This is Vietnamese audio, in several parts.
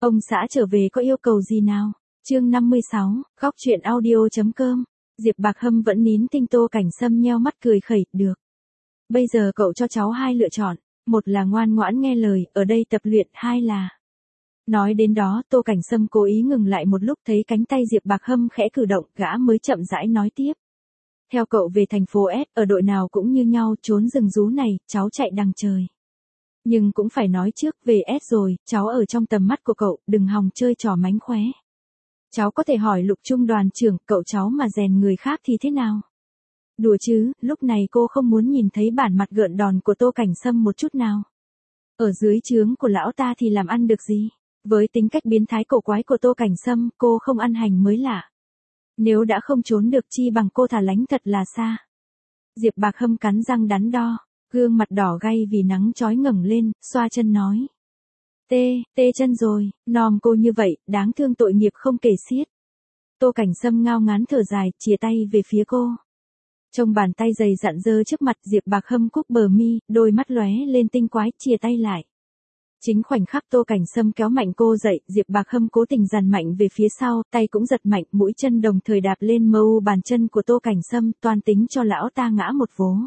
Ông xã trở về có yêu cầu gì nào? Chương 56, góc truyện audio.com. Diệp Bạc Hâm vẫn nín thinh. Tô Cảnh Sâm nheo mắt cười khẩy, được. Bây giờ cậu cho cháu hai lựa chọn, một là ngoan ngoãn nghe lời, ở đây tập luyện, hai là... Nói đến đó, Tô Cảnh Sâm cố ý ngừng lại một lúc, thấy cánh tay Diệp Bạc Hâm khẽ cử động, gã mới chậm rãi nói tiếp. Theo cậu về thành phố S, ở đội nào cũng như nhau, trốn rừng rú này, cháu chạy đằng trời. Nhưng cũng phải nói trước, về S rồi, cháu ở trong tầm mắt của cậu, đừng hòng chơi trò mánh khóe. Cháu có thể hỏi Lục Trung đoàn trưởng, cậu cháu mà rèn người khác thì thế nào? Đùa chứ, lúc này cô không muốn nhìn thấy bản mặt gợn đòn của Tô Cảnh Sâm một chút nào. Ở dưới trướng của lão ta thì làm ăn được gì? Với tính cách biến thái cổ quái của Tô Cảnh Sâm, cô không ăn hành mới lạ. Nếu đã không trốn được chi bằng cô thả lánh thật là xa. Diệp Bạc Hâm cắn răng đắn đo, gương mặt đỏ gay vì nắng chói ngẩng lên, xoa chân nói. Tê chân rồi, nom cô như vậy, đáng thương tội nghiệp không kể xiết. Tô Cảnh Sâm ngao ngán thở dài, chìa tay về phía cô. Trong bàn tay dày dặn dơ trước mặt, Diệp Bạc Hâm cúc bờ mi, đôi mắt lóe lên tinh quái, chìa tay lại. Chính khoảnh khắc Tô Cảnh Sâm kéo mạnh cô dậy, Diệp Bạc Hâm cố tình dằn mạnh về phía sau, tay cũng giật mạnh, mũi chân đồng thời đạp lên mâu bàn chân của Tô Cảnh Sâm, toan tính cho lão ta ngã một vố.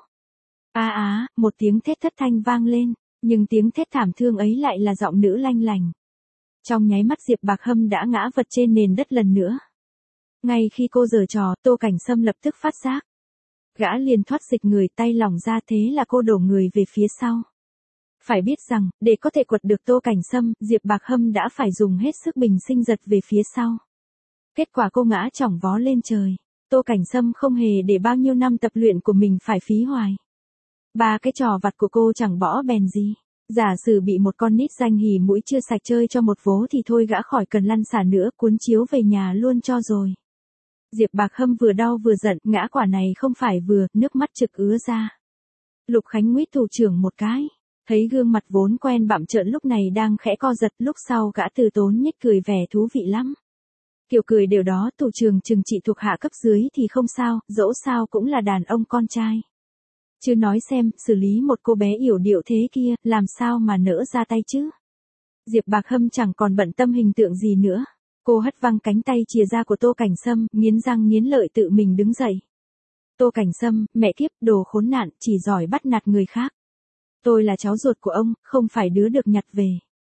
Một tiếng thét thất thanh vang lên, nhưng tiếng thét thảm thương ấy lại là giọng nữ lanh lành. Trong nháy mắt Diệp Bạc Hâm đã ngã vật trên nền đất lần nữa. Ngay khi cô giở trò, Tô Cảnh Sâm lập tức phát giác. Gã liền thoát dịch người, tay lỏng ra, thế là cô đổ người về phía sau. Phải biết rằng, để có thể quật được Tô Cảnh Sâm, Diệp Bạc Hâm đã phải dùng hết sức bình sinh giật về phía sau. Kết quả cô ngã chỏng vó lên trời. Tô Cảnh Sâm không hề để bao nhiêu năm tập luyện của mình phải phí hoài. Ba cái trò vặt của cô chẳng bỏ bèn gì. Giả sử bị một con nít danh hỉ mũi chưa sạch chơi cho một vố thì thôi gã khỏi cần lăn xả nữa, cuốn chiếu về nhà luôn cho rồi. Diệp Bạc Hâm vừa đau vừa giận, ngã quả này không phải vừa, nước mắt trực ứa ra. Lục Khánh nguyết thủ trưởng một cái. Thấy gương mặt vốn quen bặm trợn lúc này đang khẽ co giật, lúc sau gã từ tốn nhếch cười vẻ thú vị lắm. Kiểu cười đều đó, thủ trưởng trừng trị thuộc hạ cấp dưới thì không sao, dẫu sao cũng là đàn ông con trai. Chứ nói xem, xử lý một cô bé yểu điệu thế kia, làm sao mà nỡ ra tay chứ? Diệp Bạc Hâm chẳng còn bận tâm hình tượng gì nữa. Cô hất văng cánh tay chìa ra của Tô Cảnh Sâm, nghiến răng nghiến lợi tự mình đứng dậy. Tô Cảnh Sâm, mẹ kiếp, đồ khốn nạn, chỉ giỏi bắt nạt người khác. Tôi là cháu ruột của ông, không phải đứa được nhặt về.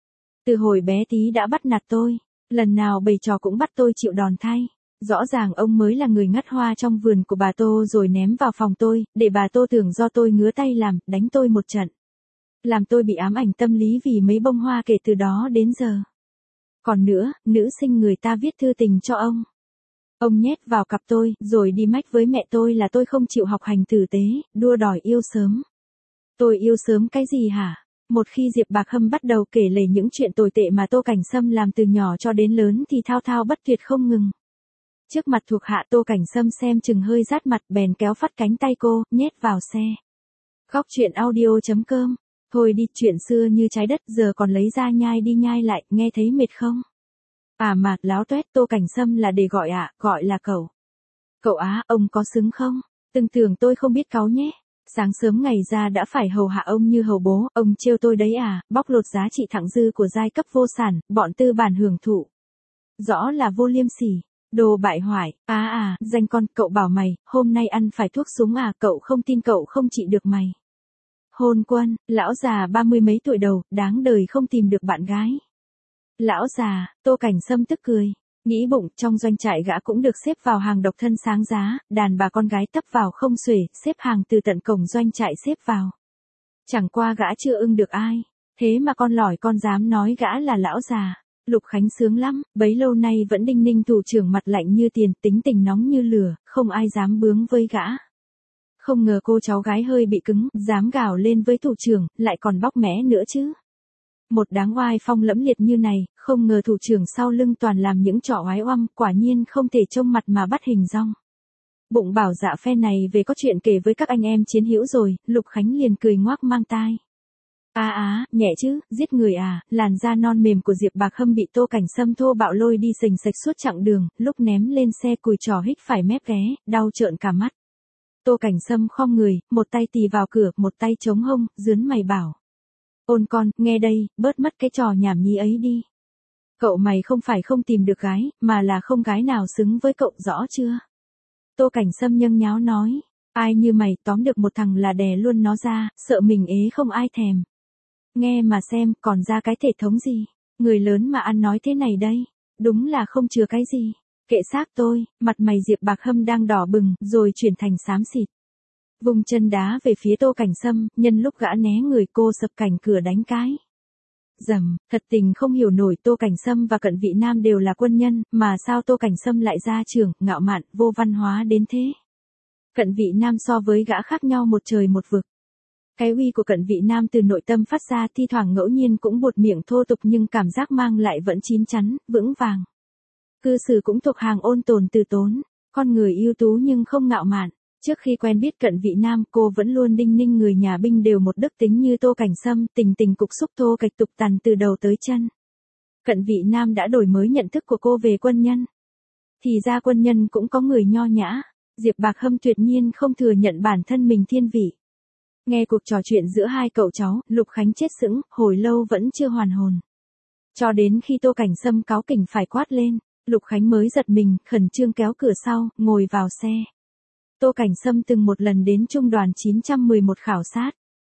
Từ hồi bé tí đã bắt nạt tôi, lần nào bày trò cũng bắt tôi chịu đòn thay. Rõ ràng ông mới là người ngắt hoa trong vườn của bà Tô rồi ném vào phòng tôi, để bà Tô tưởng do tôi ngứa tay làm, đánh tôi một trận. Làm tôi bị ám ảnh tâm lý vì mấy bông hoa kể từ đó đến giờ. Còn nữa, nữ sinh người ta viết thư tình cho ông. Ông nhét vào cặp tôi, rồi đi mách với mẹ tôi là tôi không chịu học hành tử tế, đua đòi yêu sớm. Tôi yêu sớm cái gì hả? Một khi Diệp Bạc Hâm bắt đầu kể lể những chuyện tồi tệ mà Tô Cảnh Sâm làm từ nhỏ cho đến lớn thì thao thao bất tuyệt không ngừng. Trước mặt thuộc hạ Tô Cảnh Sâm xem chừng hơi rát mặt, bèn kéo phắt cánh tay cô, nhét vào xe. Góc truyện audio.com. Thôi đi, chuyện xưa như trái đất giờ còn lấy ra nhai đi nhai lại, nghe thấy mệt không? Mà, láo toét, Tô Cảnh Sâm là để gọi gọi là cậu. Cậu ông có xứng không? Từng tưởng tôi không biết cáu nhé. Sáng sớm ngày ra đã phải hầu hạ ông như hầu bố, ông trêu tôi đấy bóc lột giá trị thặng dư của giai cấp vô sản, bọn tư bản hưởng thụ. Rõ là vô liêm sỉ. Đồ bại hoại, danh con, cậu bảo mày, hôm nay ăn phải thuốc súng cậu không tin cậu không trị được mày. Hôn quân, lão già 30 mấy tuổi đầu, đáng đời không tìm được bạn gái. Lão già, Tô Cảnh Sâm tức cười, nghĩ bụng, trong doanh trại gã cũng được xếp vào hàng độc thân sáng giá, đàn bà con gái tấp vào không xuể, xếp hàng từ tận cổng doanh trại xếp vào. Chẳng qua gã chưa ưng được ai, thế mà con lỏi con dám nói gã là lão già. Lục Khánh sướng lắm, bấy lâu nay vẫn đinh ninh thủ trưởng mặt lạnh như tiền, tính tình nóng như lửa, không ai dám bướng với gã. Không ngờ cô cháu gái hơi bị cứng, dám gào lên với thủ trưởng, lại còn bóc mẽ nữa chứ. Một đáng oai phong lẫm liệt như này, không ngờ thủ trưởng sau lưng toàn làm những trò oái oăm, quả nhiên không thể trông mặt mà bắt hình dong. Bụng bảo dạ phe này về có chuyện kể với các anh em chiến hữu rồi, Lục Khánh liền cười ngoác mang tai. Nhẹ chứ, giết người làn da non mềm của Diệp Bạc Hâm bị Tô Cảnh Sâm thô bạo lôi đi sình sạch suốt chặng đường, lúc ném lên xe cùi trò hích phải mép ghé, đau trợn cả mắt. Tô Cảnh Sâm khom người, một tay tì vào cửa, một tay chống hông, dướn mày bảo. Ôn con, nghe đây, bớt mất cái trò nhảm nhí ấy đi. Cậu mày không phải không tìm được gái, mà là không gái nào xứng với cậu rõ chưa? Tô Cảnh Sâm nhâng nháo nói. Ai như mày tóm được một thằng là đè luôn nó ra, sợ mình ế không ai thèm. Nghe mà xem, còn ra cái thể thống gì? Người lớn mà ăn nói thế này đây. Đúng là không chừa cái gì. Kệ xác tôi, mặt mày Diệp Bạc Hâm đang đỏ bừng, rồi chuyển thành xám xịt. Vùng chân đá về phía Tô Cảnh Sâm, nhân lúc gã né người cô sập cảnh cửa đánh cái. Dầm, thật tình không hiểu nổi Tô Cảnh Sâm và Cận Vị Nam đều là quân nhân, mà sao Tô Cảnh Sâm lại ra trường, ngạo mạn, vô văn hóa đến thế. Cận Vị Nam so với gã khác nhau một trời một vực. Cái uy của Cận Vị Nam từ nội tâm phát ra, thi thoảng ngẫu nhiên cũng buột miệng thô tục nhưng cảm giác mang lại vẫn chín chắn, vững vàng. Cư xử cũng thuộc hàng ôn tồn từ tốn, con người ưu tú nhưng không ngạo mạn. Trước khi quen biết Cận Vị Nam, cô vẫn luôn đinh ninh người nhà binh đều một đức tính như Tô Cảnh Sâm, tình tình cục xúc thô kịch tục tằn từ đầu tới chân. Cận Vị Nam đã đổi mới nhận thức của cô về quân nhân. Thì ra quân nhân cũng có người nho nhã. Diệp Bạc Hâm tuyệt nhiên không thừa nhận bản thân mình thiên vị. Nghe cuộc trò chuyện giữa hai cậu cháu, Lục Khánh chết sững, hồi lâu vẫn chưa hoàn hồn. Cho đến khi Tô Cảnh Sâm cáu kỉnh phải quát lên, Lục Khánh mới giật mình, khẩn trương kéo cửa sau, ngồi vào xe. Tô Cảnh Sâm từng một lần đến trung đoàn 911 khảo sát.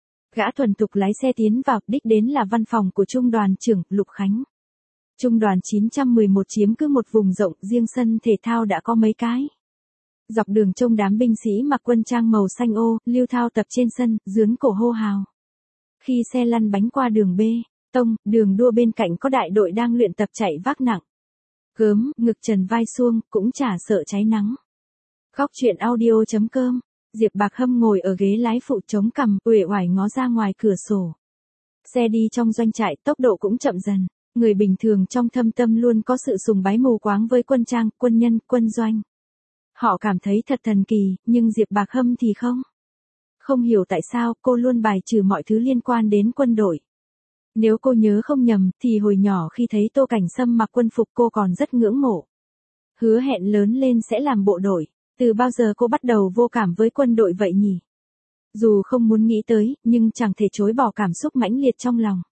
Gã thuần thục lái xe tiến vào, đích đến là văn phòng của trung đoàn trưởng, Lục Khánh. Trung đoàn 911 chiếm cứ một vùng rộng, riêng sân thể thao đã có mấy cái. Dọc đường trông đám binh sĩ mặc quân trang màu xanh ô, lưu thao tập trên sân, dướn cổ hô hào. Khi xe lăn bánh qua đường B, tông, đường đua bên cạnh có đại đội đang luyện tập chạy vác nặng. Gớm, ngực trần vai suông, cũng chả sợ cháy nắng. Góc truyện audio.com, Diệp Bạc Hâm ngồi ở ghế lái phụ chống cằm, uể oải ngó ra ngoài cửa sổ. Xe đi trong doanh trại, tốc độ cũng chậm dần. Người bình thường trong thâm tâm luôn có sự sùng bái mù quáng với quân trang, quân nhân, quân doanh. Họ cảm thấy thật thần kỳ, nhưng Diệp Bạc Hâm thì không. Không hiểu tại sao cô luôn bài trừ mọi thứ liên quan đến quân đội. Nếu cô nhớ không nhầm, thì hồi nhỏ khi thấy Tô Cảnh Sâm mặc quân phục cô còn rất ngưỡng mộ. Hứa hẹn lớn lên sẽ làm bộ đội. Từ bao giờ cô bắt đầu vô cảm với quân đội vậy nhỉ? Dù không muốn nghĩ tới, nhưng chẳng thể chối bỏ cảm xúc mãnh liệt trong lòng.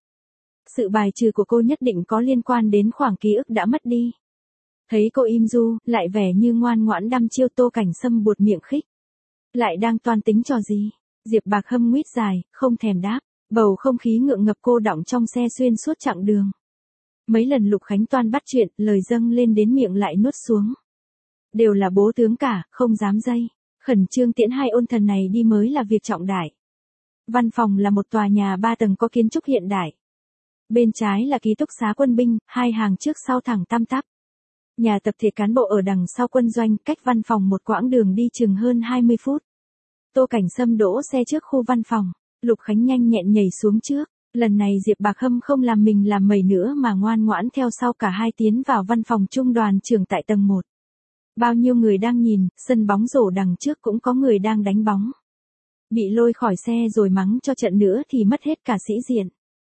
Sự bài trừ của cô nhất định có liên quan đến khoảng ký ức đã mất đi. Thấy cô im ru, lại vẻ như ngoan ngoãn đăm chiêu, Tô Cảnh Sâm buột miệng khích. Lại đang toan tính trò gì? Diệp Bạc Hâm nguýt dài, không thèm đáp. Bầu không khí ngượng ngập cô đọng trong xe xuyên suốt chặng đường. Mấy lần Lục Khánh toan bắt chuyện, lời dâng lên đến miệng lại nuốt xuống. Đều là bố tướng cả, không dám dây. Khẩn trương tiễn hai ôn thần này đi mới là việc trọng đại. Văn phòng là một tòa nhà 3 tầng có kiến trúc hiện đại. Bên trái là ký túc xá quân binh, hai hàng trước sau thẳng tăm tắp. Nhà tập thể cán bộ ở đằng sau quân doanh, cách văn phòng một quãng đường đi chừng hơn 20 phút. Tô Cảnh Sâm đỗ xe trước khu văn phòng. Lục Khánh nhanh nhẹn nhảy xuống trước. Lần này Diệp Bạc Hâm không làm mình làm mẩy nữa mà ngoan ngoãn theo sau cả hai tiến vào văn phòng trung đoàn trưởng tại tầng 1. Bao nhiêu người đang nhìn, sân bóng rổ đằng trước cũng có người đang đánh bóng. Bị lôi khỏi xe rồi mắng cho trận nữa thì mất hết cả sĩ diện.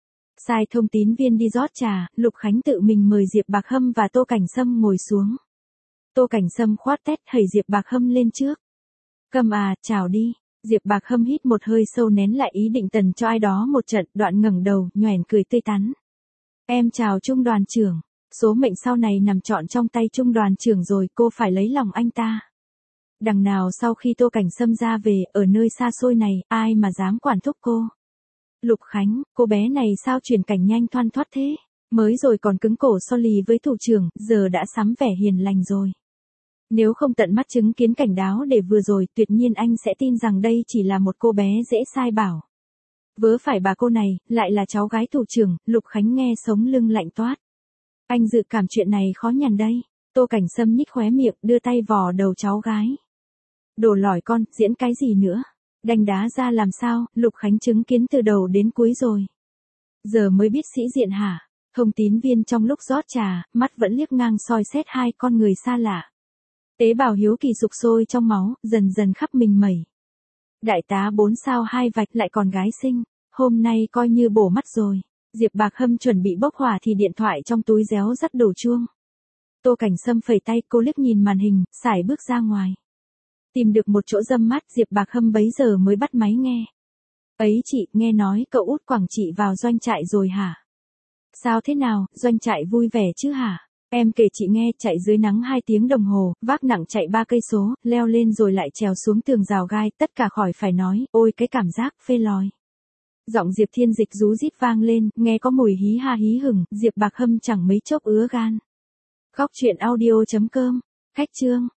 Sai thông tín viên đi rót trà, Lục Khánh tự mình mời Diệp Bạc Hâm và Tô Cảnh Sâm ngồi xuống. Tô Cảnh Sâm khoát tét hẩy Diệp Bạc Hâm lên trước. Cầm à, chào đi. Diệp Bạc Hâm hít một hơi sâu nén lại ý định tần cho ai đó một trận, đoạn ngẩng đầu, nhoẻn cười tươi tắn. Em chào trung đoàn trưởng. Số mệnh sau này nằm trọn trong tay trung đoàn trưởng rồi, cô phải lấy lòng anh ta. Đằng nào sau khi Tô Cảnh Sâm ra về, ở nơi xa xôi này, ai mà dám quản thúc cô. Lục Khánh, cô bé này sao chuyển cảnh nhanh thoăn thoắt thế? Mới rồi còn cứng cổ so lì với thủ trưởng, giờ đã sắm vẻ hiền lành rồi. Nếu không tận mắt chứng kiến cảnh đáo để vừa rồi, tuyệt nhiên anh sẽ tin rằng đây chỉ là một cô bé dễ sai bảo. Vớ phải bà cô này, lại là cháu gái thủ trưởng, Lục Khánh nghe sống lưng lạnh toát. Anh dự cảm chuyện này khó nhằn đây. Tô Cảnh Sâm nhích khóe miệng, đưa tay vò đầu cháu gái. Đồ lỏi con, diễn cái gì nữa? Đành đá ra làm sao, Lục Khánh chứng kiến từ đầu đến cuối rồi. Giờ mới biết sĩ diện hả? Thông tín viên trong lúc rót trà, mắt vẫn liếc ngang soi xét hai con người xa lạ. Tế bào hiếu kỳ sục sôi trong máu, dần dần khắp mình mẩy. Đại tá 4 sao 2 vạch lại còn gái xinh, hôm nay coi như bổ mắt rồi. Diệp Bạc Hâm chuẩn bị bốc hỏa thì điện thoại trong túi réo rắt đổ chuông. Tô Cảnh Sâm phẩy tay, cô liếc nhìn màn hình, sải bước ra ngoài. Tìm được một chỗ râm mát, Diệp Bạc Hâm bấy giờ mới bắt máy nghe. Ấy chị, nghe nói cậu út Quảng Trị vào doanh trại rồi hả? Sao thế nào, doanh trại vui vẻ chứ hả? Em kể chị nghe, chạy dưới nắng 2 tiếng đồng hồ, vác nặng chạy 3 cây số, leo lên rồi lại trèo xuống tường rào gai, tất cả khỏi phải nói, ôi cái cảm giác phê lòi. Giọng Diệp Thiên Dịch rú rít vang lên, nghe có mùi hí ha hí hửng, Diệp Bạc Hâm chẳng mấy chốc ứa gan. Góc truyện audio.com, khách chương.